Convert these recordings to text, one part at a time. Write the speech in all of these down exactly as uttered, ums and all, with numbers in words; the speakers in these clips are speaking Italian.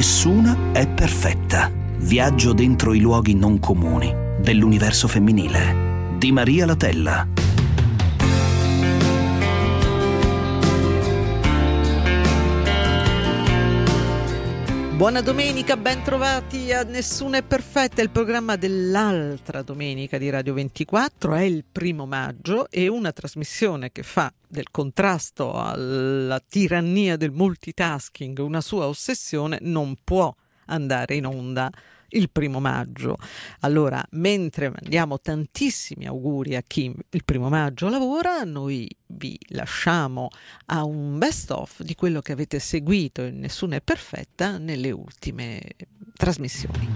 Nessuna è perfetta. Viaggio dentro i luoghi non comuni dell'universo femminile di Maria Latella. Buona domenica, ben trovati a Nessuna è perfetta, il programma dell'altra domenica di Radio ventiquattro. È il primo maggio e una trasmissione che fa del contrasto alla tirannia del multitasking una sua ossessione non può andare in onda il primo maggio. Allora, mentre mandiamo tantissimi auguri a chi il primo maggio lavora, noi vi lasciamo a un best of di quello che avete seguito in Nessuna è perfetta nelle ultime trasmissioni.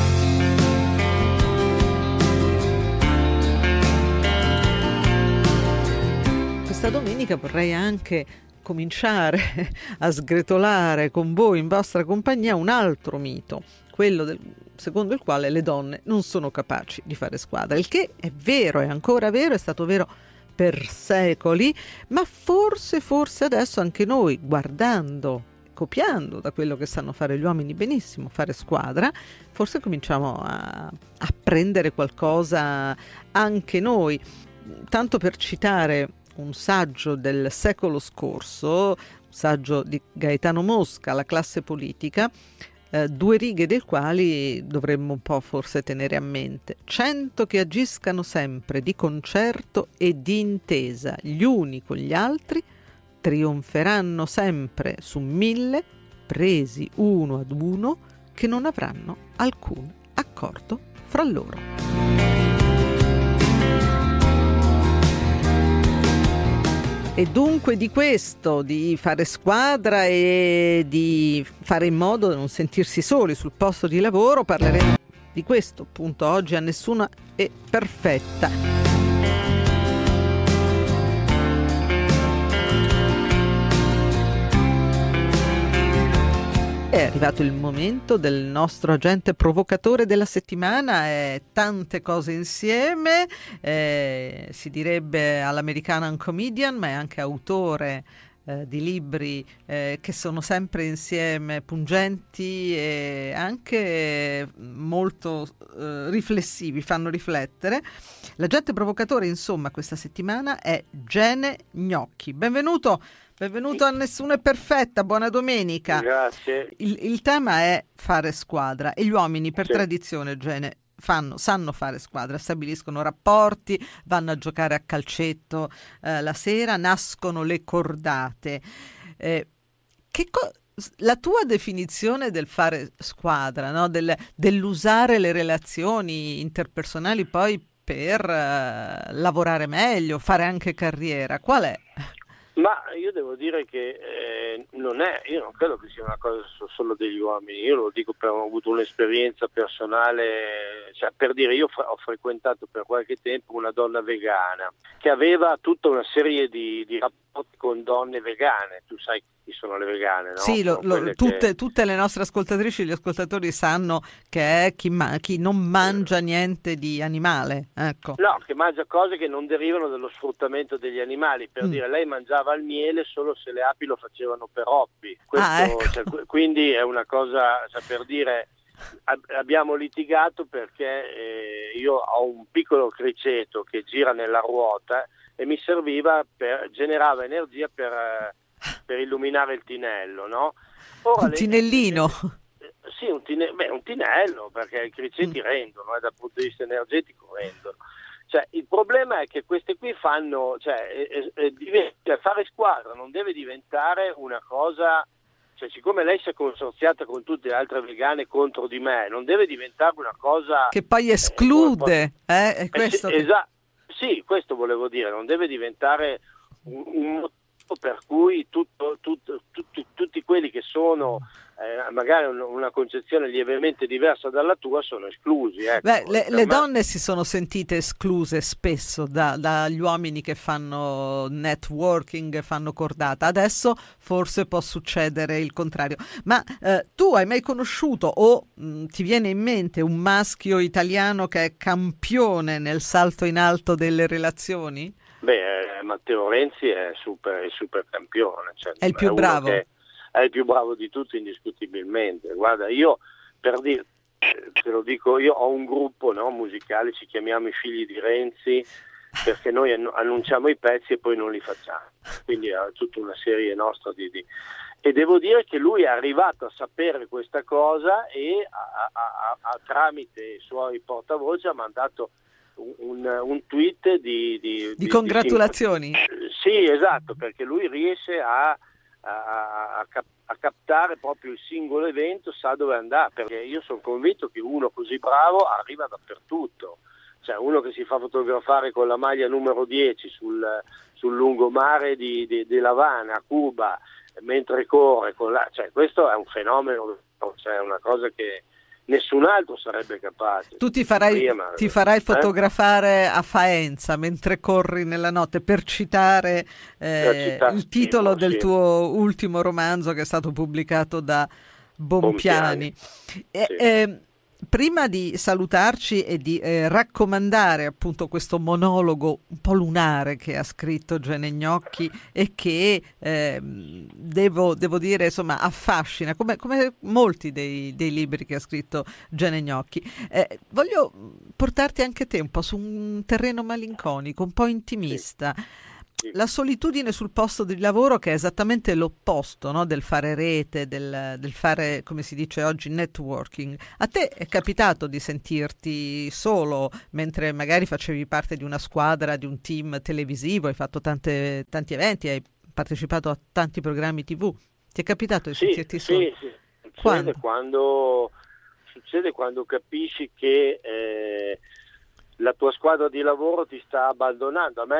Questa domenica vorrei anche cominciare a sgretolare con voi in vostra compagnia un altro mito, quello del, secondo il quale le donne non sono capaci di fare squadra, il che è vero, è ancora vero, è stato vero per secoli, ma forse, forse adesso anche noi, guardando, copiando da quello che sanno fare gli uomini benissimo, fare squadra, forse cominciamo a apprendere qualcosa anche noi. Tanto per citare un saggio del secolo scorso, un saggio di Gaetano Mosca, La classe politica, eh, due righe del quali dovremmo un po' forse tenere a mente. Cento che agiscano sempre di concerto e di intesa gli uni con gli altri trionferanno sempre su mille, presi uno ad uno, che non avranno alcun accordo fra loro. E dunque di questo, di fare squadra e di fare in modo di non sentirsi soli sul posto di lavoro, parleremo di questo appunto oggi a Nessuna è perfetta. È arrivato il momento del nostro agente provocatore della settimana, è tante cose insieme, eh, si direbbe all'American Comedian, ma è anche autore eh, di libri eh, che sono sempre insieme pungenti e anche molto eh, riflessivi, fanno riflettere. L'agente provocatore, insomma, questa settimana è Gene Gnocchi. Benvenuto! Benvenuto a Nessuna è perfetta, buona domenica. Grazie. Il, il tema è fare squadra e gli uomini per sì. tradizione, Gene, fanno, sanno fare squadra, stabiliscono rapporti, vanno a giocare a calcetto eh, la sera, nascono le cordate. Eh, che co- la tua definizione del fare squadra, no? del, dell'usare le relazioni interpersonali poi per uh, lavorare meglio, fare anche carriera, qual è? Ma io devo dire che eh, non è, io non credo che sia una cosa solo degli uomini, io lo dico per ho avuto un'esperienza personale, cioè per dire io ho frequentato per qualche tempo una donna vegana che aveva tutta una serie di, di rapporti con donne vegane, tu sai chi sono le vegane, no? Sì, lo, lo, tutte, che... tutte le nostre ascoltatrici e gli ascoltatori sanno che è chi, ma- chi non mangia niente di animale, ecco. No, che mangia cose che non derivano dallo sfruttamento degli animali, per mm. dire lei mangiava il miele solo se le api lo facevano per hobby. Questo, ah, ecco. cioè, quindi è una cosa, cioè, per dire ab- abbiamo litigato perché eh, io ho un piccolo criceto che gira nella ruota e mi serviva per, generava energia per... Eh, per illuminare il tinello, no? Ora un le, tinellino? Le, sì, un, tine, beh, un tinello, perché i criceti mm. rendono, eh, dal punto di vista energetico rendono. Cioè, il problema è che queste qui fanno, cioè, eh, eh, diventa, fare squadra non deve diventare una cosa, cioè, siccome lei si è consorziata con tutte le altre vegane contro di me, non deve diventare una cosa... Che poi esclude, eh? eh è questo eh, che... esatto, sì, questo volevo dire, non deve diventare un, un per cui tutto, tutto, tutti, tutti quelli che sono eh, magari un, una concezione lievemente diversa dalla tua sono esclusi. Ecco. Beh, le, le me... donne si sono sentite escluse spesso da, dagli uomini che fanno networking, fanno cordata. Adesso forse può succedere il contrario. Ma eh, tu hai mai conosciuto o mh, ti viene in mente un maschio italiano che è campione nel salto in alto delle relazioni? Beh, Matteo Renzi è super, è super campione. Cioè, è il più è bravo. Che, è il più bravo di tutti indiscutibilmente. Guarda, io per dire, te lo dico, io ho un gruppo, no, musicale, ci chiamiamo i figli di Renzi, perché noi annunciamo i pezzi e poi non li facciamo, quindi è tutta una serie nostra di, di... e devo dire che lui è arrivato a sapere questa cosa e a, a, a, a, tramite i suoi portavoce ha mandato un, un, un tweet di, di, di, di congratulazioni. Di, sì, esatto, perché lui riesce a, a, a, cap- a captare proprio il singolo evento, sa dove andare, perché io sono convinto che uno così bravo arriva dappertutto. Cioè uno che si fa fotografare con la maglia numero dieci sul, sul lungomare di, di, di L'Havana, a Cuba, mentre corre con la... cioè questo è un fenomeno, cioè è una cosa che nessun altro sarebbe capace. Tu ti farai, prima, ti farai eh? fotografare a Faenza mentre corri nella notte, per citare, eh, città, il titolo sì, del sì. tuo ultimo romanzo che è stato pubblicato da Bompiani. Bompiani. E, Sì. eh, prima di salutarci e di eh, raccomandare appunto questo monologo un po' lunare che ha scritto Gene Gnocchi e che eh, devo, devo dire insomma affascina come, come molti dei, dei libri che ha scritto Gene Gnocchi, eh, voglio portarti anche te un po' su un terreno malinconico, un po' intimista. Sì. La solitudine sul posto di lavoro, che è esattamente l'opposto, no? Del fare rete, del, del fare, come si dice oggi, networking. A te è capitato di sentirti solo mentre magari facevi parte di una squadra, di un team televisivo, hai fatto tante, tanti eventi, hai partecipato a tanti programmi tivù. Ti è capitato di sì, sentirti solo? Sì, sì. Succede quando? quando succede quando capisci che eh, la tua squadra di lavoro ti sta abbandonando. A me è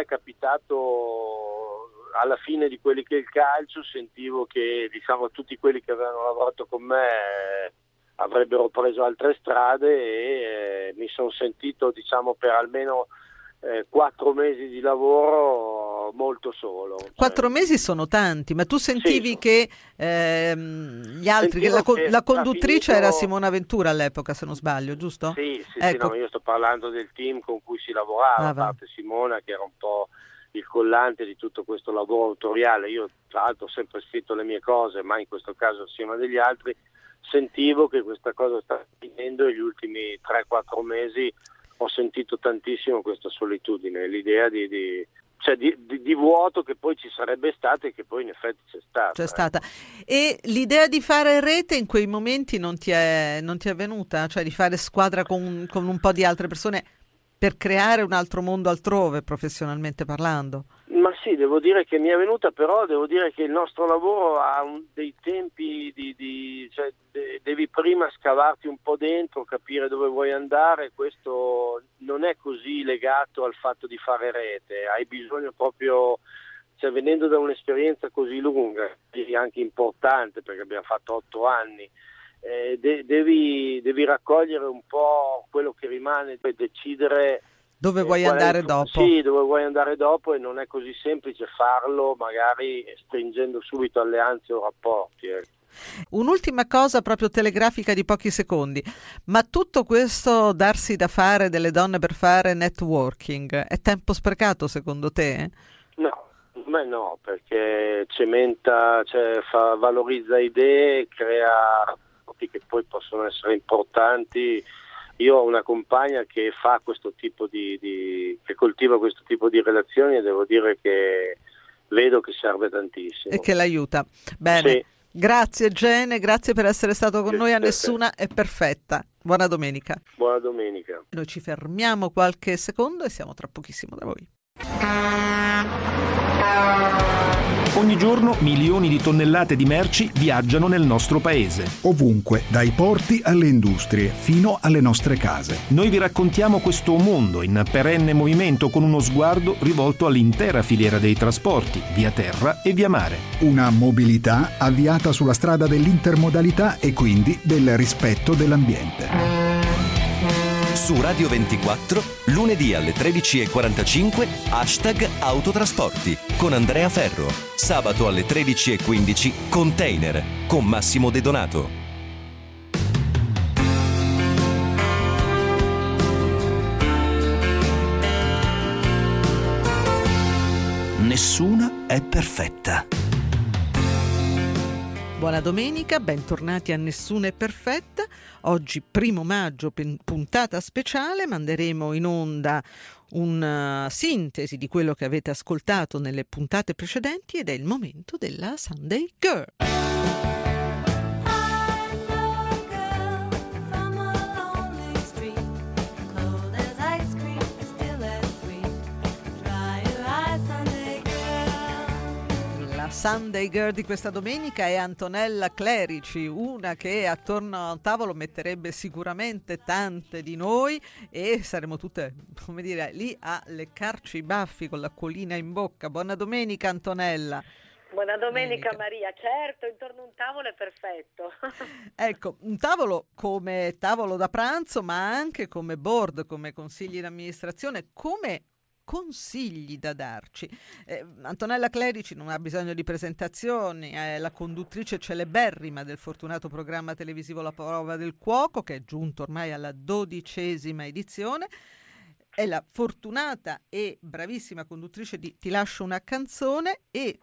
capitato alla fine di quelli che è il calcio, sentivo che diciamo tutti quelli che avevano lavorato con me eh, avrebbero preso altre strade e eh, mi sono sentito diciamo per almeno eh, quattro mesi di lavoro molto solo. Quattro cioè, mesi sono tanti, ma tu sentivi sì, che ehm, gli altri, che la, che la conduttrice finito... era Simona Ventura all'epoca, se non sbaglio, giusto? Sì, sì, ecco. sì, no, io sto parlando del team con cui si lavorava, ah, a parte Simona che era un po' il collante di tutto questo lavoro autoriale. Io tra l'altro ho sempre scritto le mie cose, ma in questo caso assieme a degli altri, sentivo che questa cosa sta finendo e gli ultimi tre quattro mesi ho sentito tantissimo questa solitudine, l'idea di, di, cioè di, di, di vuoto che poi ci sarebbe stata e che poi in effetti c'è stata. C'è eh. stata. E l'idea di fare rete in quei momenti non ti è, non ti è venuta? Cioè di fare squadra con, con un po' di altre persone per creare un altro mondo altrove, professionalmente parlando? Ma sì, devo dire che mi è venuta, però devo dire che il nostro lavoro ha un, dei tempi di, di cioè de, devi prima scavarti un po' dentro, capire dove vuoi andare. Questo non è così legato al fatto di fare rete, hai bisogno proprio, cioè venendo da un'esperienza così lunga, anche importante perché abbiamo fatto otto anni, eh, de, devi, devi raccogliere un po' quello che rimane e decidere dove vuoi eh, andare è, dopo. Sì, dove vuoi andare dopo, e non è così semplice farlo magari stringendo subito alleanze o rapporti. Eh. Un'ultima cosa proprio telegrafica di pochi secondi, ma tutto questo darsi da fare delle donne per fare networking è tempo sprecato secondo te? No, per me no, perché cementa, cioè fa, valorizza idee, crea rapporti che poi possono essere importanti. Io ho una compagna che fa questo tipo di, di che coltiva questo tipo di relazioni e devo dire che vedo che serve tantissimo. E che l'aiuta. Bene. Sì. Grazie Gene, grazie per essere stato con noi a Nessuna è perfetta. Buona domenica. Buona domenica. Noi ci fermiamo qualche secondo e siamo tra pochissimo da voi. Ogni giorno milioni di tonnellate di merci viaggiano nel nostro paese. Ovunque, dai porti alle industrie, fino alle nostre case. Noi vi raccontiamo questo mondo in perenne movimento con uno sguardo rivolto all'intera filiera dei trasporti, via terra e via mare. Una mobilità avviata sulla strada dell'intermodalità e quindi del rispetto dell'ambiente. Su Radio ventiquattro, lunedì alle tredici e quarantacinque, hashtag Autotrasporti con Andrea Ferro. Sabato alle tredici e quindici, Container con Massimo De Donato. Nessuna è perfetta. Buona domenica, bentornati a Nessuna è perfetta. Oggi primo maggio, puntata speciale, manderemo in onda una sintesi di quello che avete ascoltato nelle puntate precedenti ed è il momento della Sunday Girl. Sunday Girl di questa domenica è Antonella Clerici, una che attorno a un tavolo metterebbe sicuramente tante di noi e saremo tutte, come dire, lì a leccarci i baffi con l'acquolina in bocca. Buona domenica Antonella. Buona domenica, domenica Maria, certo, intorno a un tavolo è perfetto. Ecco, un tavolo come tavolo da pranzo, ma anche come board, come consigli d'amministrazione, come consigli da darci. Eh, Antonella Clerici non ha bisogno di presentazioni, è la conduttrice celeberrima del fortunato programma televisivo La Prova del Cuoco, che è giunto ormai alla dodicesima edizione. È la fortunata e bravissima conduttrice di Ti lascio una canzone e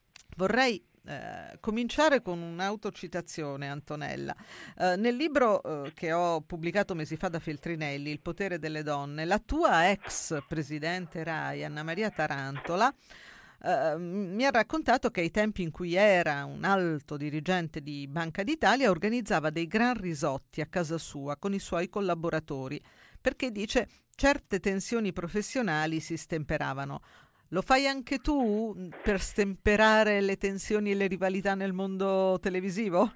vorrei Eh, cominciare con un'autocitazione, Antonella. Eh, nel libro eh, che ho pubblicato mesi fa da Feltrinelli, Il potere delle donne, la tua ex presidente Rai, Anna Maria Tarantola, eh, mi ha raccontato che ai tempi in cui era un alto dirigente di Banca d'Italia organizzava dei gran risotti a casa sua con i suoi collaboratori, perché dice certe tensioni professionali si stemperavano. Lo fai anche tu per stemperare le tensioni e le rivalità nel mondo televisivo?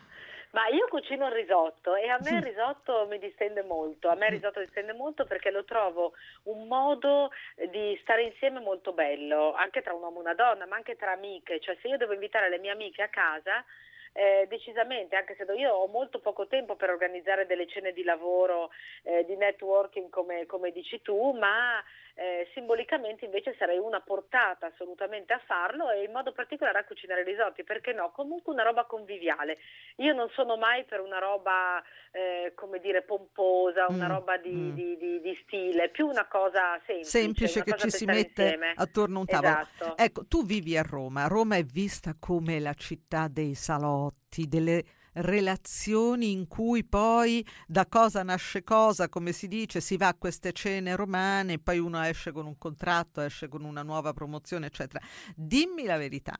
Ma io cucino il risotto e a me il risotto mi distende molto, a me il risotto distende molto perché lo trovo un modo di stare insieme molto bello, anche tra un uomo e una donna, ma anche tra amiche, cioè se io devo invitare le mie amiche a casa, Eh, decisamente, anche se io ho molto poco tempo per organizzare delle cene di lavoro, eh, di networking come, come dici tu, ma eh, simbolicamente invece sarei una portata assolutamente a farlo e in modo particolare a cucinare risotti, perché no? Comunque una roba conviviale. Io non sono mai per una roba, eh, come dire, pomposa, una mm, roba di, mm. di, di, di stile, più una cosa semplice. Semplice una che cosa ci si mette insieme attorno a un tavolo. Esatto. Ecco, tu vivi a Roma, Roma è vista come la città dei salotti, delle relazioni in cui poi da cosa nasce cosa, come si dice, si va a queste cene romane, poi uno esce con un contratto, esce con una nuova promozione, eccetera. Dimmi la verità,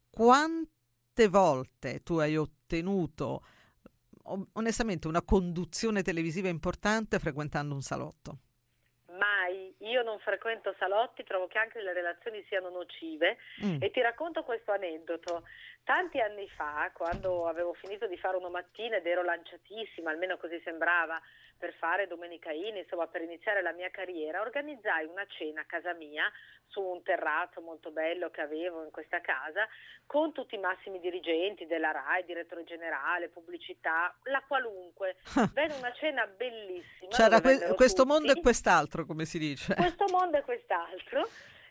quante volte tu hai ottenuto onestamente una conduzione televisiva importante frequentando un salotto? Mai, io non frequento salotti, trovo che anche le relazioni siano nocive mm. e ti racconto questo aneddoto. Tanti anni fa, quando avevo finito di fare Uno Mattina ed ero lanciatissima, almeno così sembrava, per fare Domenica In, insomma per iniziare la mia carriera, organizzai una cena a casa mia su un terrazzo molto bello che avevo in questa casa con tutti i massimi dirigenti della Rai, direttore generale, pubblicità, la qualunque. Venne una cena bellissima. C'era que- questo tutti. mondo e quest'altro, come si dice. Questo mondo e quest'altro.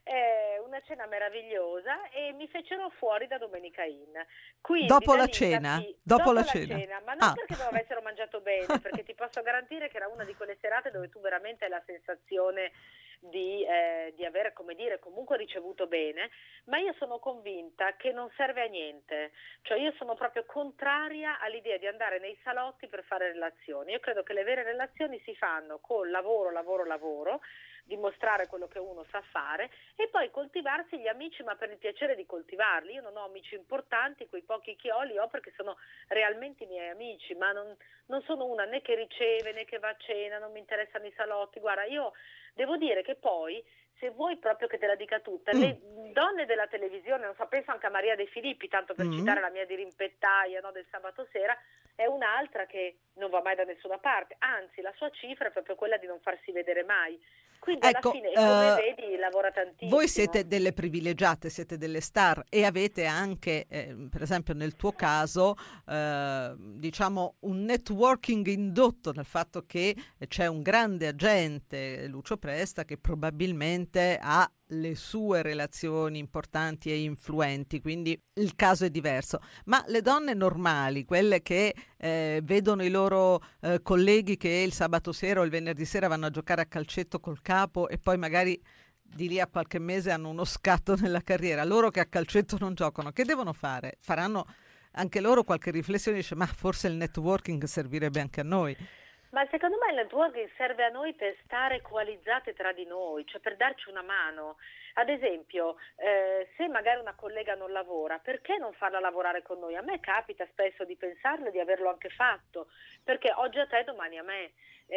Eh, una cena meravigliosa e mi fecero fuori da Domenica In. Quindi, dopo da la lì, cena? capì, Dopo, dopo la, la cena. cena, ma non ah. perché non avessero mangiato bene, perché ti posso garantire che era una di quelle serate dove tu veramente hai la sensazione di, eh, di aver, come dire, comunque ricevuto bene, ma io sono convinta che non serve a niente, cioè io sono proprio contraria all'idea di andare nei salotti per fare relazioni. Io credo che le vere relazioni si fanno con lavoro, lavoro, lavoro, dimostrare quello che uno sa fare e poi coltivarsi gli amici, ma per il piacere di coltivarli. Io non ho amici importanti, quei pochi che ho li ho perché sono realmente i miei amici, ma non, non sono una né che riceve né che va a cena, non mi interessano i salotti. Guarda, io devo dire che poi, se vuoi proprio che te la dica tutta, mm. le donne della televisione, non so, penso anche a Maria De Filippi, tanto per mm. citare la mia dirimpettaia, no, del sabato sera, è un'altra che non va mai da nessuna parte, anzi la sua cifra è proprio quella di non farsi vedere mai. Quindi ecco, alla fine, come uh, vedi, lavora tantissimo. Voi siete delle privilegiate, siete delle star e avete anche, eh, per esempio nel tuo caso, eh, diciamo un networking indotto dal fatto che c'è un grande agente, Lucio Presta, che probabilmente ha le sue relazioni importanti e influenti, quindi il caso è diverso. Ma le donne normali, quelle che eh, vedono i loro eh, colleghi che il sabato sera o il venerdì sera vanno a giocare a calcetto col capo e poi magari di lì a qualche mese hanno uno scatto nella carriera, loro che a calcetto non giocano, che devono fare? Faranno anche loro qualche riflessione, dice ma forse il networking servirebbe anche a noi. Ma secondo me il networking serve a noi per stare coalizzate tra di noi, cioè per darci una mano. Ad esempio, eh, se magari una collega non lavora, perché non farla lavorare con noi? A me capita spesso di pensarlo e di averlo anche fatto, perché oggi a te, domani a me.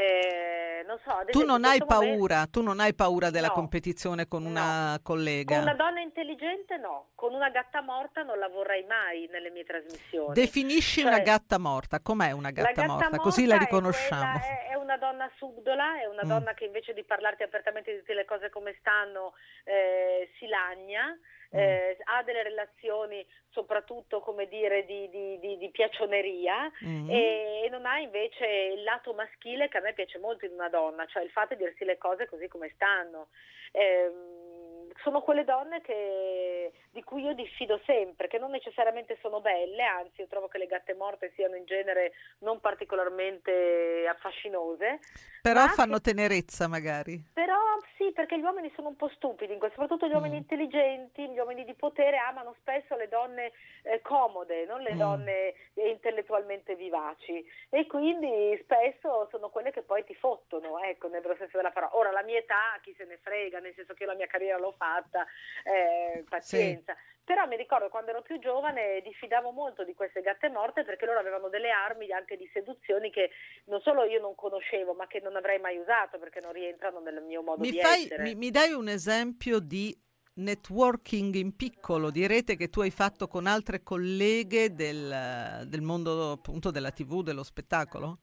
Eh, non so, ad esempio, tu non hai paura, momento... tu non hai paura della no, competizione con no. una collega? Con una donna intelligente no, con una gatta morta non la vorrei mai nelle mie trasmissioni. Definisci cioè, una gatta morta, com'è una gatta, gatta morta? morta? Così la è riconosciamo. Quella, è, è una donna subdola, è una mm. donna che invece di parlarti apertamente di tutte le cose come stanno eh, si lagna. Eh, ha delle relazioni soprattutto come dire di, di, di, di piaccioneria mm. e, e non ha invece il lato maschile che a me piace molto in una donna, cioè il fatto di dirsi le cose così come stanno. Eh, sono quelle donne che, di cui io diffido sempre, che non necessariamente sono belle, anzi io trovo che le gatte morte siano in genere non particolarmente affascinose. Però fanno che, tenerezza magari. Però sì, perché gli uomini sono un po' stupidi, soprattutto gli uomini mm. intelligenti, gli uomini di potere amano spesso le donne eh, comode, non le mm. donne intellettualmente vivaci, e quindi spesso sono quelle che poi ti fottono, ecco, nel vero senso della parola. Ora la mia età, chi se ne frega, nel senso che io la mia carriera l'ho fatta, eh, pazienza. Sì. Però mi ricordo quando ero più giovane diffidavo molto di queste gatte morte perché loro avevano delle armi anche di seduzioni che non solo io non conoscevo ma che non avrei mai usato perché non rientrano nel mio modo mi di fai, essere. Mi, mi dai un esempio di networking in piccolo, di rete che tu hai fatto con altre colleghe del, del mondo appunto della tivù, dello spettacolo?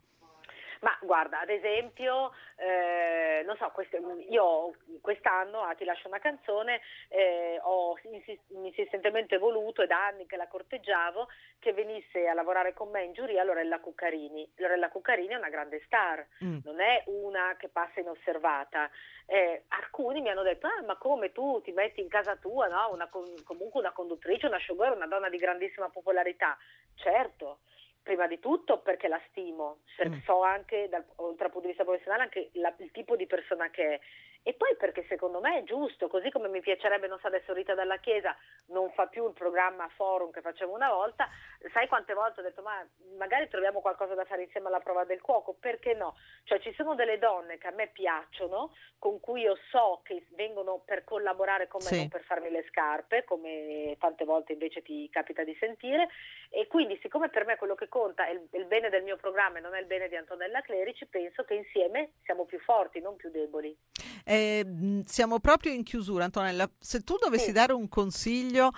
Ma guarda, ad esempio, eh, non so, questo, io quest'anno a Ti lascio una canzone eh, ho insist- insistentemente voluto, e da anni che la corteggiavo, che venisse a lavorare con me in giuria Lorella Cuccarini. Lorella Cuccarini è una grande star, mm. non è una che passa inosservata. Eh, alcuni mi hanno detto, ah ma come tu ti metti in casa tua, no? Una, comunque una conduttrice, una showgirl, una donna di grandissima popolarità. Certo. Prima di tutto perché la stimo, perché mm. so anche dal, dal punto di vista professionale anche la, il tipo di persona che è, e poi perché secondo me è giusto, così come mi piacerebbe, non so, adesso Rita Dalla Chiesa non fa più il programma Forum che facevo una volta, sai quante volte ho detto ma magari troviamo qualcosa da fare insieme alla prova del cuoco, perché no? Cioè ci sono delle donne che a me piacciono, con cui io so che vengono per collaborare con me, sì. non per farmi le scarpe, come tante volte invece ti capita di sentire, e quindi siccome per me quello che conta è il, il bene del mio programma e non è il bene di Antonella Clerici, penso che insieme siamo più forti, non più deboli. Eh, siamo proprio in chiusura, Antonella, se tu dovessi sì. dare un consiglio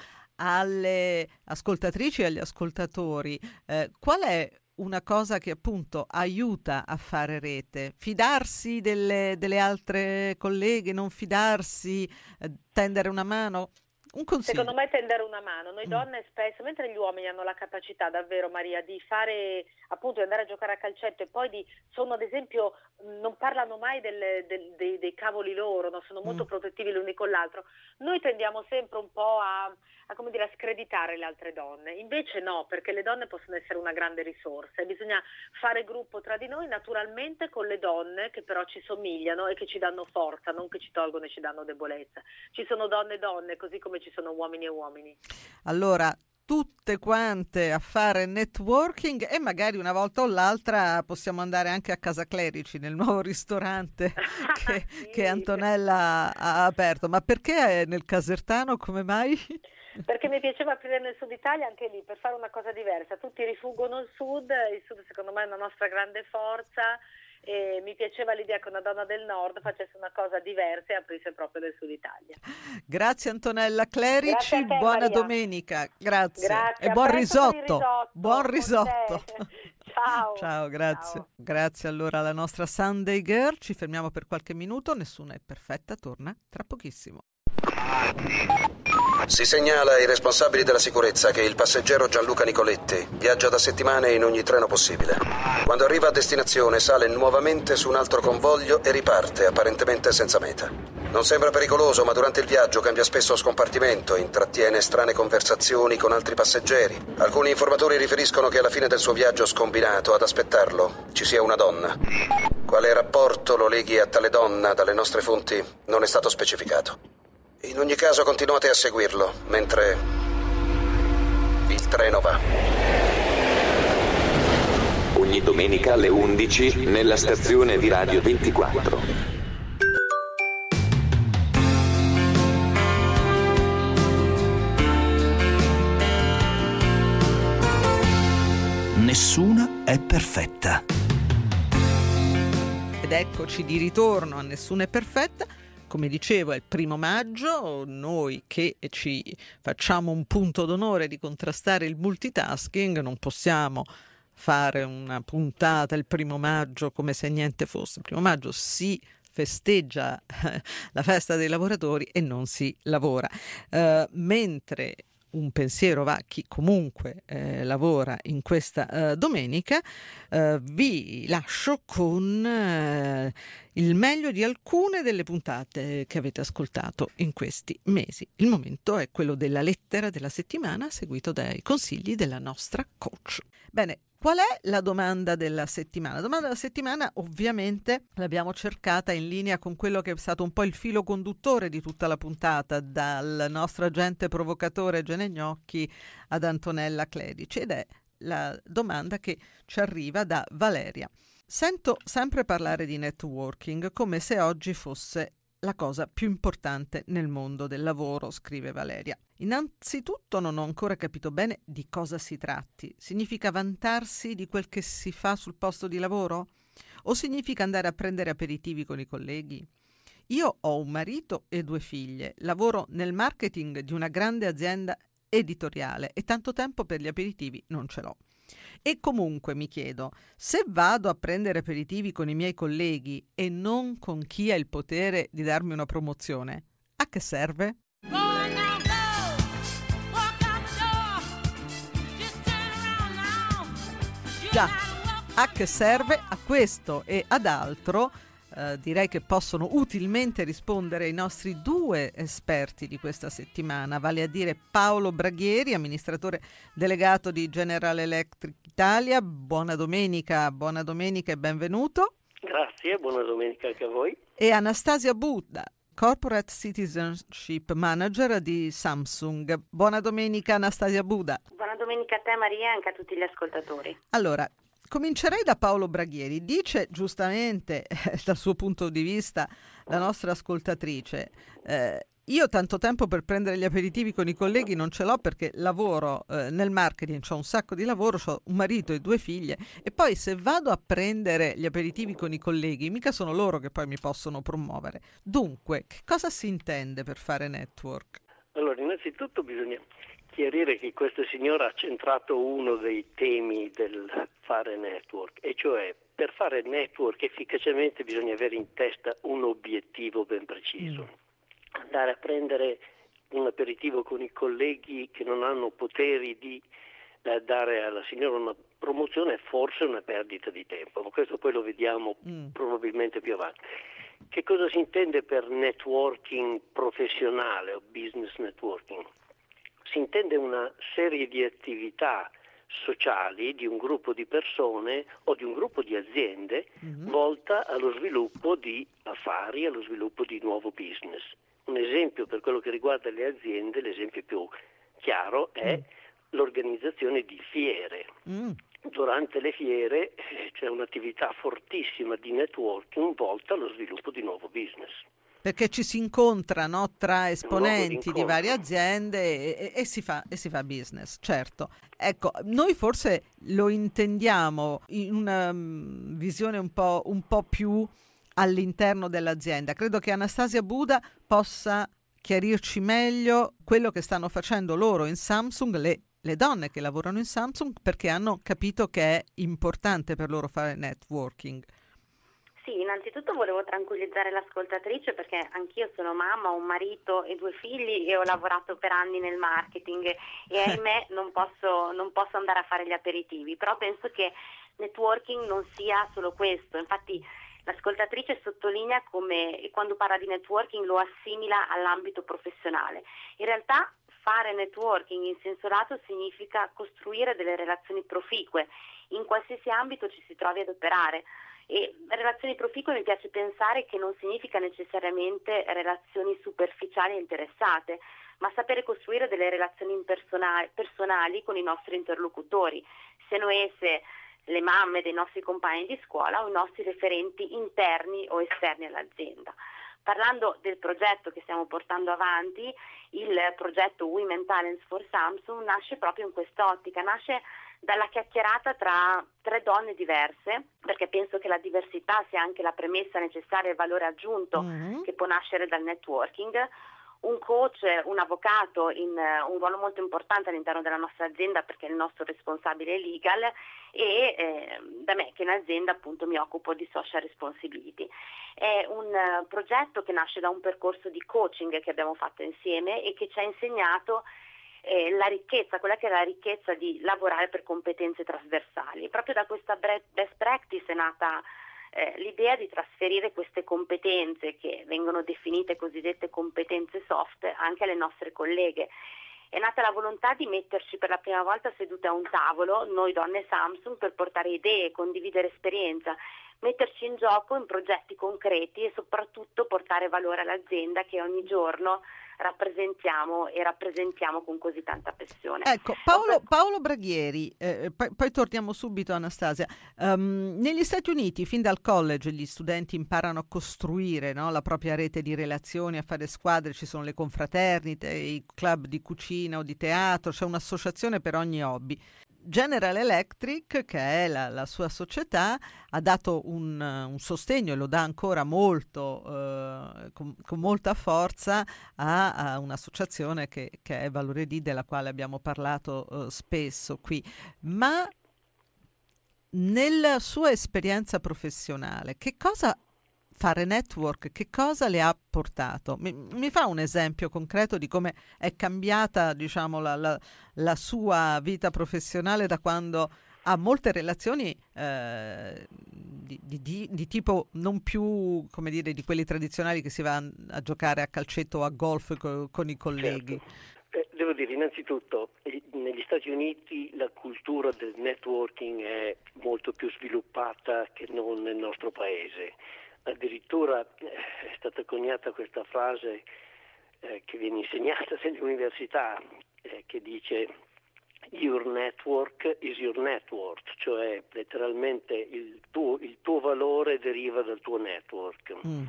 alle ascoltatrici e agli ascoltatori, eh, qual è una cosa che appunto aiuta a fare rete? Fidarsi delle, delle altre colleghe, non fidarsi, eh, tendere una mano? Un consiglio. Secondo me tendere una mano. Noi donne spesso, mentre gli uomini hanno la capacità davvero, Maria, di fare, appunto, di andare a giocare a calcetto e poi di, sono ad esempio, non parlano mai del, del, dei, dei cavoli loro, no? Sono molto mm. protettivi l'uno con l'altro. Noi tendiamo sempre un po' a, a, come dire, a screditare le altre donne. Invece no, perché le donne possono essere una grande risorsa e bisogna fare gruppo tra di noi, naturalmente con le donne che però ci somigliano e che ci danno forza, non che ci tolgono e ci danno debolezza. Ci sono donne e donne, così come ci sono uomini e uomini. Allora, tutte quante a fare networking, e magari una volta o l'altra possiamo andare anche a Casa Clerici, nel nuovo ristorante che, sì. che Antonella ha aperto. Ma perché nel Casertano, come mai? Perché mi piaceva aprire nel sud Italia, anche lì per fare una cosa diversa. Tutti rifuggono il sud, il sud secondo me è una nostra grande forza, e mi piaceva l'idea che una donna del nord facesse una cosa diversa e aprisse proprio nel sud Italia. Grazie Antonella Clerici, te, buona Maria. Domenica, grazie, grazie e buon risotto. risotto, buon risotto. Ciao. Ciao, grazie. Ciao. Grazie allora alla nostra Sunday Girl, ci fermiamo per qualche minuto, Nessuna è perfetta, torna tra pochissimo. Si segnala ai responsabili della sicurezza che il passeggero Gianluca Nicoletti viaggia da settimane in ogni treno possibile. Quando arriva a destinazione sale nuovamente su un altro convoglio e riparte, apparentemente senza meta. Non sembra pericoloso, ma durante il viaggio cambia spesso scompartimento, intrattiene strane conversazioni con altri passeggeri. Alcuni informatori riferiscono che alla fine del suo viaggio scombinato ad aspettarlo ci sia una donna. Quale rapporto lo leghi a tale donna dalle nostre fonti non è stato specificato. In ogni caso continuate a seguirlo, mentre il treno va. ogni domenica alle undici nella stazione di Radio ventiquattro. Nessuna è perfetta. Ed eccoci di ritorno a Nessuna è perfetta. Come dicevo, è il primo maggio, noi che ci facciamo un punto d'onore di contrastare il multitasking non possiamo fare una puntata il primo maggio come se niente fosse. Il primo maggio si festeggia la festa dei lavoratori e non si lavora. Uh, mentre un pensiero va a chi comunque eh, lavora in questa eh, domenica, eh, vi lascio con eh, il meglio di alcune delle puntate che avete ascoltato in questi mesi. Il momento è quello della lettera della settimana, seguito dai consigli della nostra coach. Bene, qual è la domanda della settimana? La domanda della settimana ovviamente l'abbiamo cercata in linea con quello che è stato un po' il filo conduttore di tutta la puntata, dal nostro agente provocatore Gene Gnocchi ad Antonella Clerici, ed è la domanda che ci arriva da Valeria. Sento sempre parlare di networking come se oggi fosse la cosa più importante nel mondo del lavoro, scrive Valeria. Innanzitutto non ho ancora capito bene di cosa si tratti. Significa vantarsi di quel che si fa sul posto di lavoro? O significa andare a prendere aperitivi con i colleghi? Io ho un marito e due figlie, lavoro nel marketing di una grande azienda editoriale e tanto tempo per gli aperitivi non ce l'ho. E comunque mi chiedo, se vado a prendere aperitivi con i miei colleghi e non con chi ha il potere di darmi una promozione, a che serve? Già, a che serve? A questo e ad altro eh, direi che possono utilmente rispondere i nostri due esperti di questa settimana, vale a dire Paolo Braghieri, amministratore delegato di General Electric Italia. Buona domenica, buona domenica e benvenuto. Grazie, buona domenica anche a voi. E Anastasia Buda, Corporate Citizenship Manager di Samsung. Buona domenica Anastasia Buda. Buona domenica a te Maria e anche a tutti gli ascoltatori. Allora, comincerei da Paolo Braghieri. Dice giustamente, eh, dal suo punto di vista, la nostra ascoltatrice, eh, io tanto tempo per prendere gli aperitivi con i colleghi non ce l'ho perché lavoro eh, nel marketing, ho un sacco di lavoro, ho un marito e due figlie e poi se vado a prendere gli aperitivi con i colleghi mica sono loro che poi mi possono promuovere. Dunque, che cosa si intende per fare network? Allora, innanzitutto bisogna chiarire che questa signora ha centrato uno dei temi del fare network, e cioè per fare network efficacemente bisogna avere in testa un obiettivo ben preciso. Mm. Andare a prendere un aperitivo con i colleghi che non hanno poteri di eh, dare alla signora una promozione è forse una perdita di tempo, ma questo poi lo vediamo mm. probabilmente più avanti. Che cosa si intende per networking professionale o business networking? Si intende una serie di attività sociali di un gruppo di persone o di un gruppo di aziende mm-hmm. volta allo sviluppo di affari, allo sviluppo di nuovo business. Un esempio per quello che riguarda le aziende, l'esempio più chiaro è mm. l'organizzazione di fiere. Mm. Durante le fiere eh, c'è un'attività fortissima di networking volta allo sviluppo di nuovo business. Perché ci si incontra, no, tra esponenti di varie aziende e, e, e, si fa, e si fa business, certo. Ecco, noi forse lo intendiamo in una um, visione un po', un po' più all'interno dell'azienda. Credo che Anastasia Buda possa chiarirci meglio quello che stanno facendo loro in Samsung, le, le donne che lavorano in Samsung, perché hanno capito che è importante per loro fare networking. Sì, innanzitutto volevo tranquillizzare l'ascoltatrice perché anch'io sono mamma, ho un marito e due figli e ho lavorato per anni nel marketing e ahimè non posso, non posso andare a fare gli aperitivi, però penso che networking non sia solo questo. Infatti l'ascoltatrice sottolinea come quando parla di networking lo assimila all'ambito professionale. In realtà fare networking in senso lato significa costruire delle relazioni proficue in qualsiasi ambito ci si trovi ad operare. E relazioni proficue mi piace pensare che non significa necessariamente relazioni superficiali e interessate, ma sapere costruire delle relazioni personali con i nostri interlocutori, siano esse le mamme dei nostri compagni di scuola o i nostri referenti interni o esterni all'azienda. Parlando del progetto che stiamo portando avanti, il progetto Women Talents for Samsung nasce proprio in quest'ottica, nasce dalla chiacchierata tra tre donne diverse, perché penso che la diversità sia anche la premessa necessaria e il valore aggiunto mm-hmm. che può nascere dal networking. Un coach, un avvocato in uh, un ruolo molto importante all'interno della nostra azienda, perché è il nostro responsabile legal, e eh, da me che in azienda appunto mi occupo di social responsibility. È un uh, progetto che nasce da un percorso di coaching che abbiamo fatto insieme e che ci ha insegnato eh, la ricchezza, quella che è la ricchezza di lavorare per competenze trasversali. E proprio da questa best practice è nata Eh, l'idea di trasferire queste competenze, che vengono definite cosiddette competenze soft, anche alle nostre colleghe. È nata la volontà di metterci per la prima volta sedute a un tavolo, noi donne Samsung, per portare idee, condividere esperienza, metterci in gioco in progetti concreti e soprattutto portare valore all'azienda che ogni giorno rappresentiamo e rappresentiamo con così tanta passione. Ecco, Paolo, Paolo Braghieri, eh, poi, poi torniamo subito a Anastasia. Um, negli Stati Uniti, fin dal college, gli studenti imparano a costruire, no, la propria rete di relazioni, a fare squadre, ci sono le confraternite, i club di cucina o di teatro, c'è un'associazione per ogni hobby. General Electric, che è la, la sua società, ha dato un, un sostegno e lo dà ancora molto, eh, con, con molta forza a, a un'associazione che, che è Valore D, della quale abbiamo parlato eh, spesso qui. Ma nella sua esperienza professionale, che cosa fare network, che cosa le ha portato? Mi, mi fa un esempio concreto di come è cambiata, diciamo, la, la, la sua vita professionale da quando ha molte relazioni eh, di, di, di tipo non più, come dire, di quelli tradizionali che si va a giocare a calcetto o a golf co, con i colleghi. Certo. Eh, devo dire, innanzitutto, negli Stati Uniti la cultura del networking è molto più sviluppata che non nel nostro paese. Addirittura è stata coniata questa frase eh, che viene insegnata nelle università eh, che dice "Your network is your net worth", cioè letteralmente il tuo, il tuo valore deriva dal tuo network. Mm.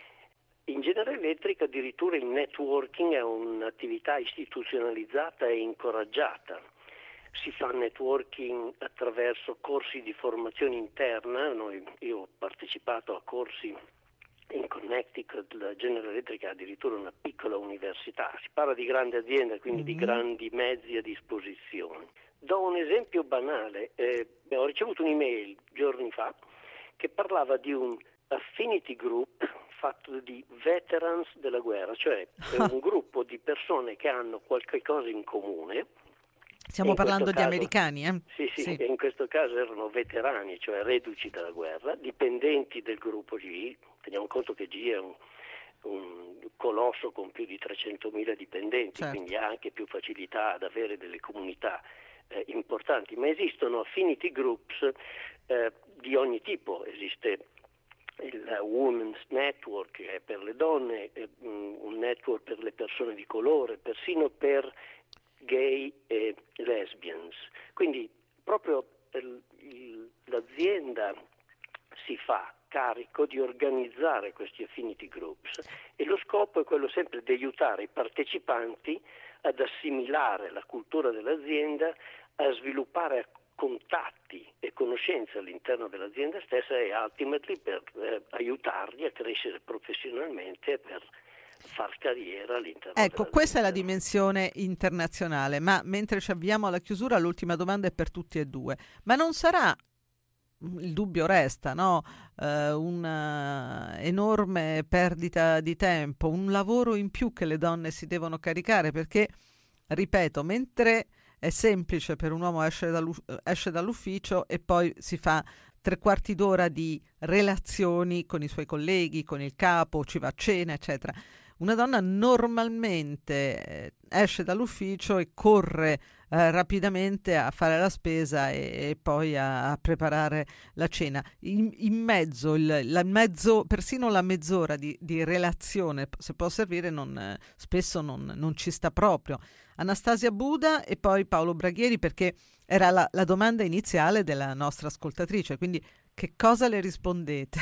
In General Electric addirittura il networking è un'attività istituzionalizzata e incoraggiata. Si fa networking attraverso corsi di formazione interna. Noi, io ho partecipato a corsi in Connecticut, la General Electric ha addirittura una piccola università. Si parla di grandi aziende, quindi mm-hmm. di grandi mezzi a disposizione. Do un esempio banale. Eh, ho ricevuto un'email giorni fa che parlava di un affinity group fatto di veterans della guerra, cioè è un gruppo di persone che hanno qualche cosa in comune. Stiamo parlando di caso, americani, eh? Sì, sì, sì, che in questo caso erano veterani, cioè reduci dalla guerra, dipendenti del gruppo G. Teniamo conto che G è un, un colosso con più di trecentomila dipendenti, certo. Quindi ha anche più facilità ad avere delle comunità eh, importanti. Ma esistono affinity groups eh, di ogni tipo. Esiste il Women's Network, che è per le donne, eh, un network per le persone di colore, persino per gay e lesbians. Quindi proprio il, il, l'azienda si fa carico di organizzare questi affinity groups e lo scopo è quello sempre di aiutare i partecipanti ad assimilare la cultura dell'azienda, a sviluppare contatti e conoscenze all'interno dell'azienda stessa e ultimately per eh, aiutarli a crescere professionalmente e per far carriera all'interno. Ecco, questa è la dimensione internazionale, ma mentre ci avviamo alla chiusura l'ultima domanda è per tutti e due. Ma non sarà, il dubbio resta, no? Uh, una enorme perdita di tempo, un lavoro in più che le donne si devono caricare, perché, ripeto, mentre è semplice per un uomo esce, esce dall'ufficio e poi si fa tre quarti d'ora di relazioni con i suoi colleghi, con il capo, ci va a cena, eccetera. una donna normalmente eh, esce dall'ufficio e corre eh, rapidamente a fare la spesa e, e poi a, a preparare la cena. In, in mezzo, il, la mezzo, persino la mezz'ora di, di relazione, se può servire, non, eh, spesso non, non ci sta proprio. Anastasia Buda e poi Paolo Braghieri, perché era la, la domanda iniziale della nostra ascoltatrice, quindi che cosa le rispondete?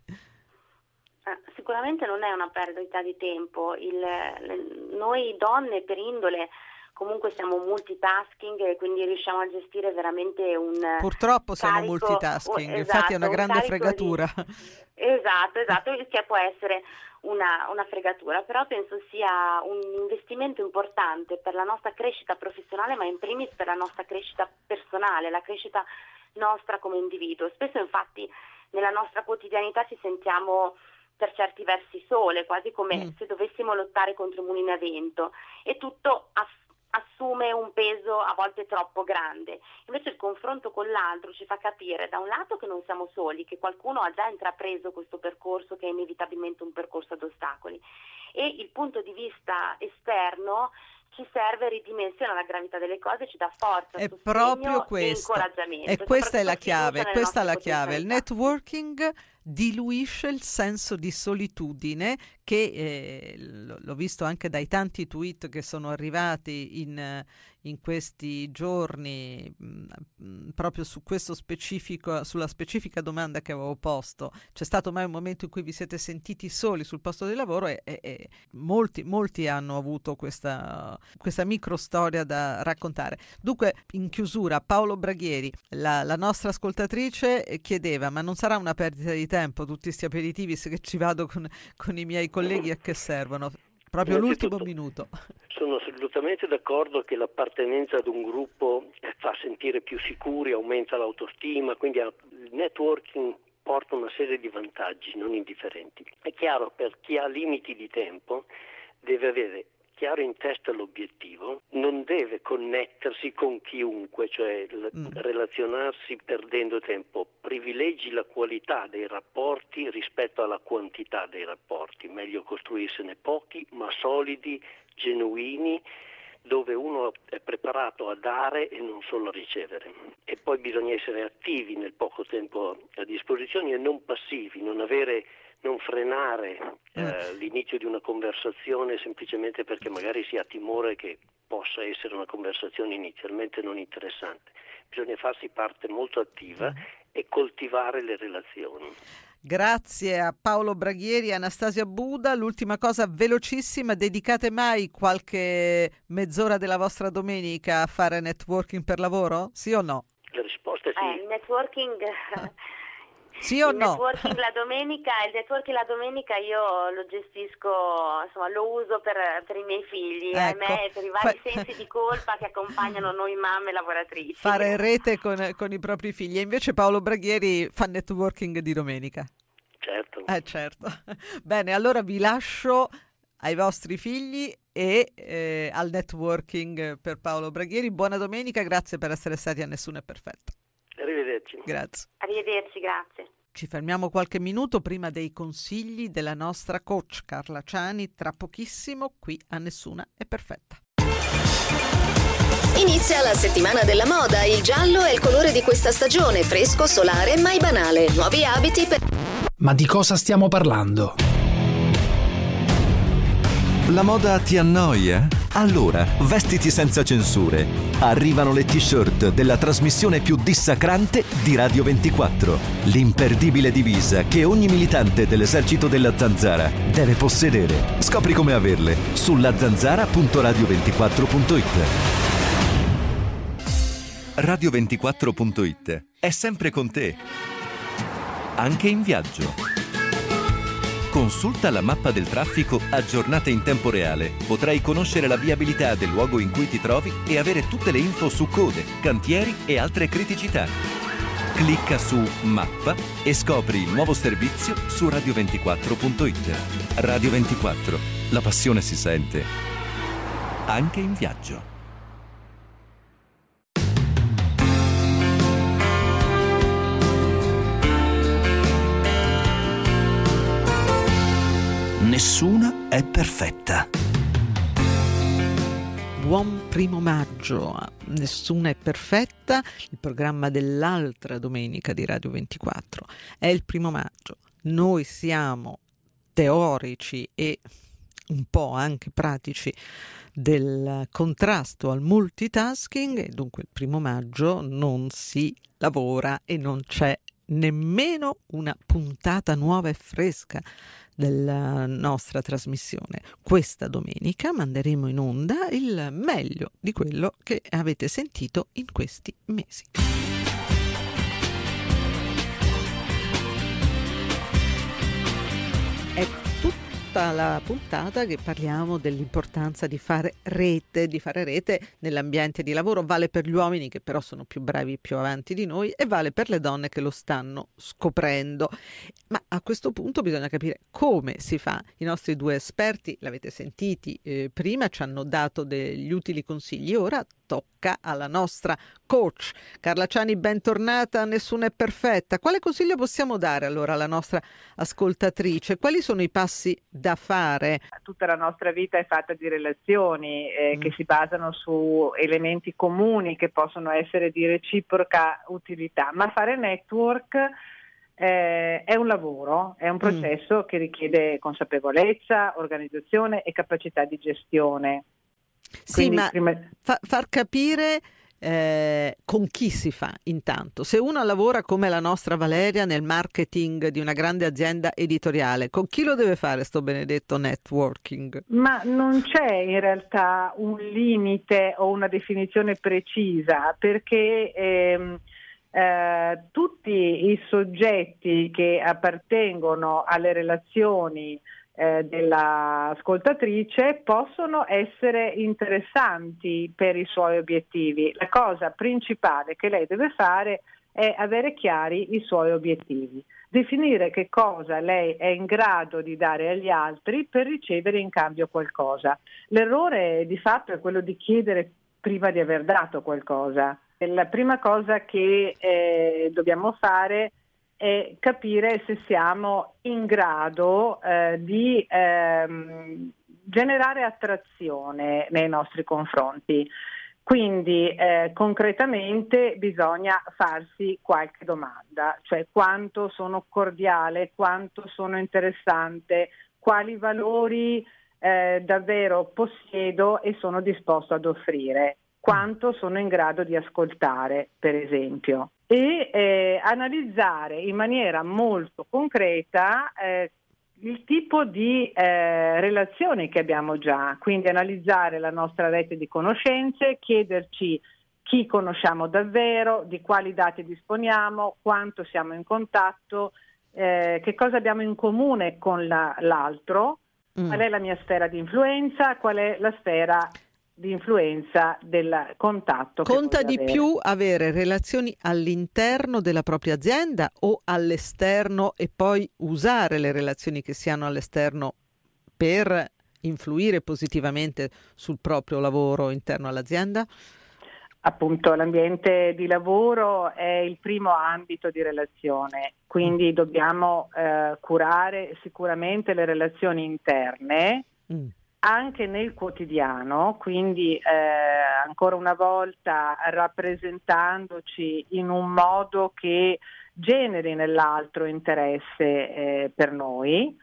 Sicuramente non è una perdita di tempo. Il, le, noi donne per indole comunque siamo multitasking e quindi riusciamo a gestire veramente un Purtroppo siamo carico, multitasking, oh, infatti esatto, è una grande un fregatura. Di, esatto, esatto, che può essere una, una fregatura, però penso sia un investimento importante per la nostra crescita professionale, ma in primis per la nostra crescita personale, la crescita nostra come individuo. Spesso infatti nella nostra quotidianità ci sentiamo per certi versi sole, quasi come mm. se dovessimo lottare contro mulini a vento, e tutto ass- assume un peso a volte troppo grande. Invece il confronto con l'altro ci fa capire da un lato che non siamo soli, che qualcuno ha già intrapreso questo percorso che è inevitabilmente un percorso ad ostacoli, e il punto di vista esterno ci serve, ridimensiona la gravità delle cose, ci dà forza, è sostegno proprio e incoraggiamento. E questa è la chiave, questa è la chiave. Il networking diluisce il senso di solitudine che eh, l'ho visto anche dai tanti tweet che sono arrivati in, in questi giorni mh, proprio su questo specifico, sulla specifica domanda che avevo posto. C'è stato mai un momento in cui vi siete sentiti soli sul posto di lavoro? E, e, e molti, molti hanno avuto questa, questa micro storia da raccontare. Dunque, in chiusura, Paolo Braghieri, la, la nostra ascoltatrice, chiedeva: ma non sarà una perdita di tempo tutti questi aperitivi se che ci vado con, con i miei colleghi a che servono? Proprio l'ultimo minuto. Sono assolutamente d'accordo che l'appartenenza ad un gruppo fa sentire più sicuri, aumenta l'autostima, quindi il networking porta una serie di vantaggi non indifferenti. È chiaro, per chi ha limiti di tempo deve avere chiaro in testa l'obiettivo, non deve connettersi con chiunque, cioè mm. relazionarsi perdendo tempo, privilegi la qualità dei rapporti rispetto alla quantità dei rapporti, meglio costruirsene pochi ma solidi, genuini, dove uno è preparato a dare e non solo a ricevere. E poi bisogna essere attivi nel poco tempo a disposizione e non passivi, non avere non frenare eh, l'inizio di una conversazione semplicemente perché magari si ha timore che possa essere una conversazione inizialmente non interessante. Bisogna farsi parte molto attiva e coltivare le relazioni. Grazie a Paolo Braghieri e Anastasia Buda. L'ultima cosa velocissima: dedicate mai qualche mezz'ora della vostra domenica a fare networking per lavoro? Sì o no? La risposta è sì. Eh, il networking... Sì o il no? Networking la domenica, il networking la domenica io lo gestisco, insomma lo uso per, per i miei figli, ecco. ahimè, per i vari Fa... sensi di colpa che accompagnano noi mamme lavoratrici. Fare rete con, con i propri figli. E invece Paolo Braghieri fa networking di domenica. Certo. Eh certo. Bene, allora vi lascio ai vostri figli e eh, al networking per Paolo Braghieri. Buona domenica, grazie per essere stati a Nessuno è Perfetto. Arrivederci. Grazie. Arrivederci, grazie. Ci fermiamo qualche minuto prima dei consigli della nostra coach Carla Ciani, tra pochissimo qui a Nessuna è Perfetta. Inizia la settimana della moda, il giallo è il colore di questa stagione, fresco, solare, mai banale. Nuovi abiti per... Ma di cosa stiamo parlando? La moda ti annoia? Allora, vestiti senza censure. Arrivano le t-shirt della trasmissione più dissacrante di Radio ventiquattro. L'imperdibile divisa che ogni militante dell'esercito della Zanzara deve possedere. Scopri come averle su la zanzara punto radio ventiquattro punto it. radio ventiquattro punto it è sempre con te, anche in viaggio. Consulta la mappa del traffico aggiornata in tempo reale. Potrai conoscere la viabilità del luogo in cui ti trovi e avere tutte le info su code, cantieri e altre criticità. Clicca su Mappa e scopri il nuovo servizio su radio ventiquattro punto it. Radio ventiquattro. La passione si sente, anche in viaggio. Nessuna è perfetta. Buon primo maggio a Nessuna è perfetta, il programma dell'altra domenica di Radio ventiquattro. È il primo maggio. Noi siamo teorici e un po' anche pratici del contrasto al multitasking e dunque il primo maggio non si lavora e non c'è nemmeno una puntata nuova e fresca della nostra trasmissione. Questa domenica manderemo in onda il meglio di quello che avete sentito in questi mesi. È tutta la puntata che parliamo dell'importanza di fare rete, di fare rete nell'ambiente di lavoro. Vale per gli uomini che però sono più bravi, più avanti di noi, e vale per le donne che lo stanno scoprendo. Ma a questo punto bisogna capire come si fa. I nostri due esperti, l'avete sentiti eh, prima, ci hanno dato degli utili consigli. Ora tocca alla nostra coach. Carla Ciani, bentornata. Nessuna è perfetta. Quale consiglio possiamo dare allora alla nostra ascoltatrice? Quali sono i passi da fare? Tutta la nostra vita è fatta di relazioni eh, mm. che si basano su elementi comuni che possono essere di reciproca utilità, ma fare network eh, è un lavoro, è un processo mm. che richiede consapevolezza, organizzazione e capacità di gestione. Sì, Quindi, ma prima... fa- far capire eh, con chi si fa intanto. Se uno lavora come la nostra Valeria nel marketing di una grande azienda editoriale, con chi lo deve fare sto benedetto networking? Ma non c'è in realtà un limite o una definizione precisa, perché ehm, eh, tutti i soggetti che appartengono alle relazioni Eh, dell'ascoltatrice possono essere interessanti per i suoi obiettivi. La cosa principale che lei deve fare è avere chiari i suoi obiettivi, definire che cosa lei è in grado di dare agli altri per ricevere in cambio qualcosa. L'errore di fatto è quello di chiedere prima di aver dato qualcosa. La prima cosa che eh, dobbiamo fare è capire se siamo in grado eh, di ehm, generare attrazione nei nostri confronti. Quindi eh, concretamente bisogna farsi qualche domanda, cioè quanto sono cordiale, quanto sono interessante, quali valori eh, davvero possiedo e sono disposto ad offrire, quanto sono in grado di ascoltare, per esempio. E eh, analizzare in maniera molto concreta eh, il tipo di eh, relazioni che abbiamo già, quindi analizzare la nostra rete di conoscenze, chiederci chi conosciamo davvero, di quali dati disponiamo, quanto siamo in contatto, eh, che cosa abbiamo in comune con la, l'altro, mm. qual è la mia sfera di influenza, qual è la sfera di influenza del contatto. Conta di avere. più avere relazioni all'interno della propria azienda o all'esterno e poi usare le relazioni che si hanno all'esterno per influire positivamente sul proprio lavoro interno all'azienda? Appunto, l'ambiente di lavoro è il primo ambito di relazione, quindi mm. dobbiamo eh, curare sicuramente le relazioni interne, mm. anche nel quotidiano, quindi eh, ancora una volta rappresentandoci in un modo che generi nell'altro interesse eh, per noi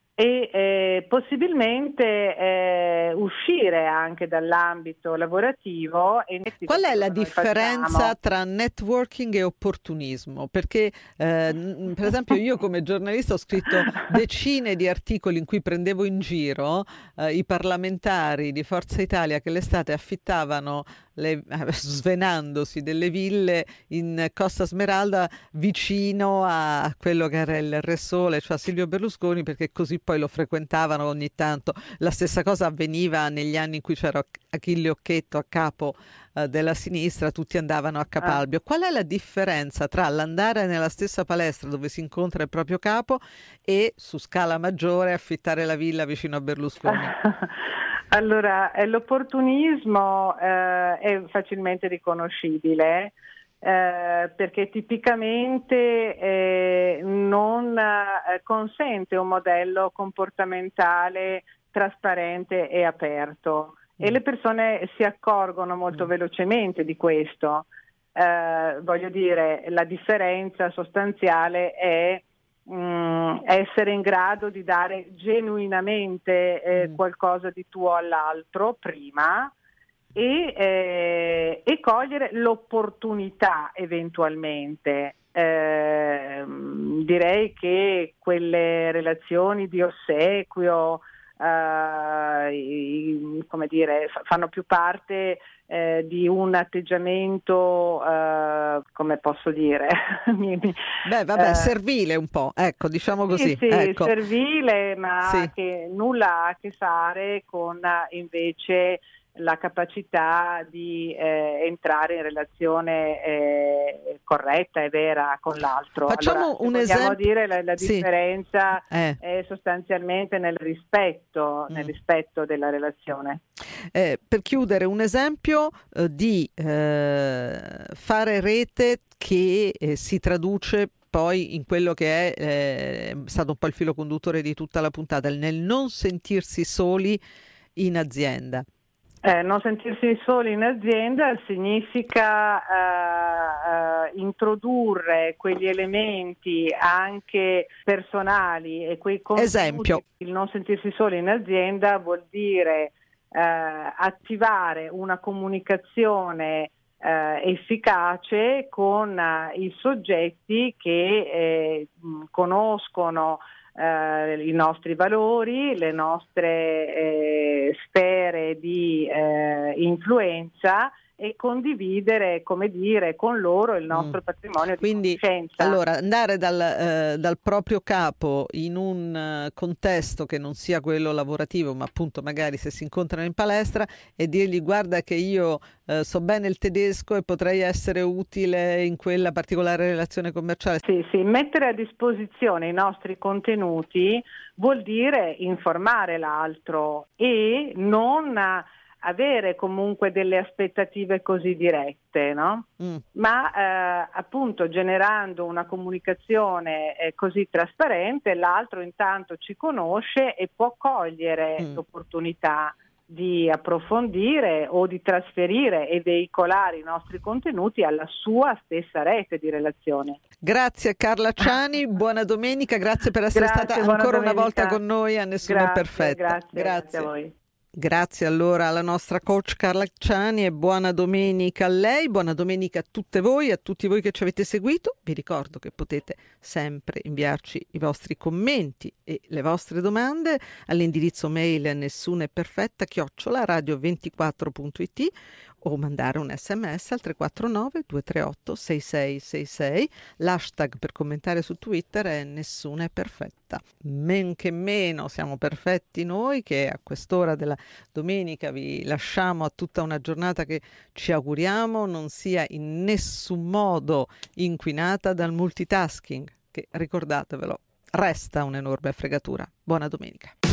e eh, possibilmente eh, uscire anche dall'ambito lavorativo. E qual è la differenza facciamo? tra networking e opportunismo? Perché eh, per esempio io come giornalista ho scritto decine di articoli in cui prendevo in giro eh, i parlamentari di Forza Italia che l'estate affittavano le, svenandosi delle ville in Costa Smeralda vicino a quello che era il Re Sole, cioè Silvio Berlusconi, perché così poi lo frequentavano ogni tanto. La stessa cosa avveniva negli anni in cui c'era Achille Occhetto a capo uh, della sinistra, tutti andavano a Capalbio. Qual è la differenza tra l'andare nella stessa palestra dove si incontra il proprio capo e su scala maggiore affittare la villa vicino a Berlusconi? Allora, l'opportunismo eh, è facilmente riconoscibile eh, perché tipicamente eh, non eh, consente un modello comportamentale trasparente e aperto, e le persone si accorgono molto velocemente di questo. Eh, voglio dire, la differenza sostanziale è mh, essere in grado di dare genuinamente eh, mm. qualcosa di tuo all'altro prima e, eh, e cogliere l'opportunità eventualmente. Eh, direi che quelle relazioni di ossequio Uh, come dire, fanno più parte eh, di un atteggiamento, uh, come posso dire, beh vabbè, uh, servile un po', ecco, diciamo così. Sì, sì, ecco. servile, ma sì. che nulla ha a che fare con invece la capacità di eh, entrare in relazione eh, corretta e vera con l'altro. Facciamo allora, un esempio. dire la, la sì. differenza eh. è sostanzialmente nel rispetto, mm. nel rispetto della relazione. Eh, per chiudere, un esempio eh, di eh, fare rete che eh, si traduce poi in quello che è eh, stato un po' il filo conduttore di tutta la puntata, nel non sentirsi soli in azienda. Eh, non sentirsi soli in azienda significa eh, eh, introdurre quegli elementi anche personali e quei contenuti. Esempio. Il non sentirsi soli in azienda vuol dire eh, attivare una comunicazione eh, efficace con eh, i soggetti che eh, conoscono Uh, i nostri valori, le nostre eh, sfere di eh, influenza e condividere, come dire, con loro il nostro mm. patrimonio Quindi, di conoscenza. Allora, andare dal, eh, dal proprio capo in un uh, contesto che non sia quello lavorativo, ma appunto magari se si incontrano in palestra, e dirgli: guarda che io uh, so bene il tedesco e potrei essere utile in quella particolare relazione commerciale. Sì, sì, mettere a disposizione i nostri contenuti vuol dire informare l'altro e non avere comunque delle aspettative così dirette, no? Mm. Ma eh, appunto generando una comunicazione eh, così trasparente, l'altro intanto ci conosce e può cogliere mm. l'opportunità di approfondire o di trasferire e veicolare i nostri contenuti alla sua stessa rete di relazione. Grazie Carla Ciani, buona domenica, grazie per essere grazie, stata ancora domenica. una volta con noi a Nessuno grazie, è Perfetta. Grazie, grazie. grazie a voi. Grazie allora alla nostra coach Carla Ciani e buona domenica a lei, buona domenica a tutte voi, a tutti voi che ci avete seguito. Vi ricordo che potete sempre inviarci i vostri commenti e le vostre domande all'indirizzo mail nessunoeperfetta chiocciola radio ventiquattro punto it o mandare un sms al tre quattro nove due tre otto sei sei sei sei. L'hashtag per commentare su Twitter è Nessuno è Perfetta. Men che meno siamo perfetti noi, che a quest'ora della domenica vi lasciamo a tutta una giornata che ci auguriamo non sia in nessun modo inquinata dal multitasking, che ricordatevelo resta un'enorme fregatura. Buona domenica.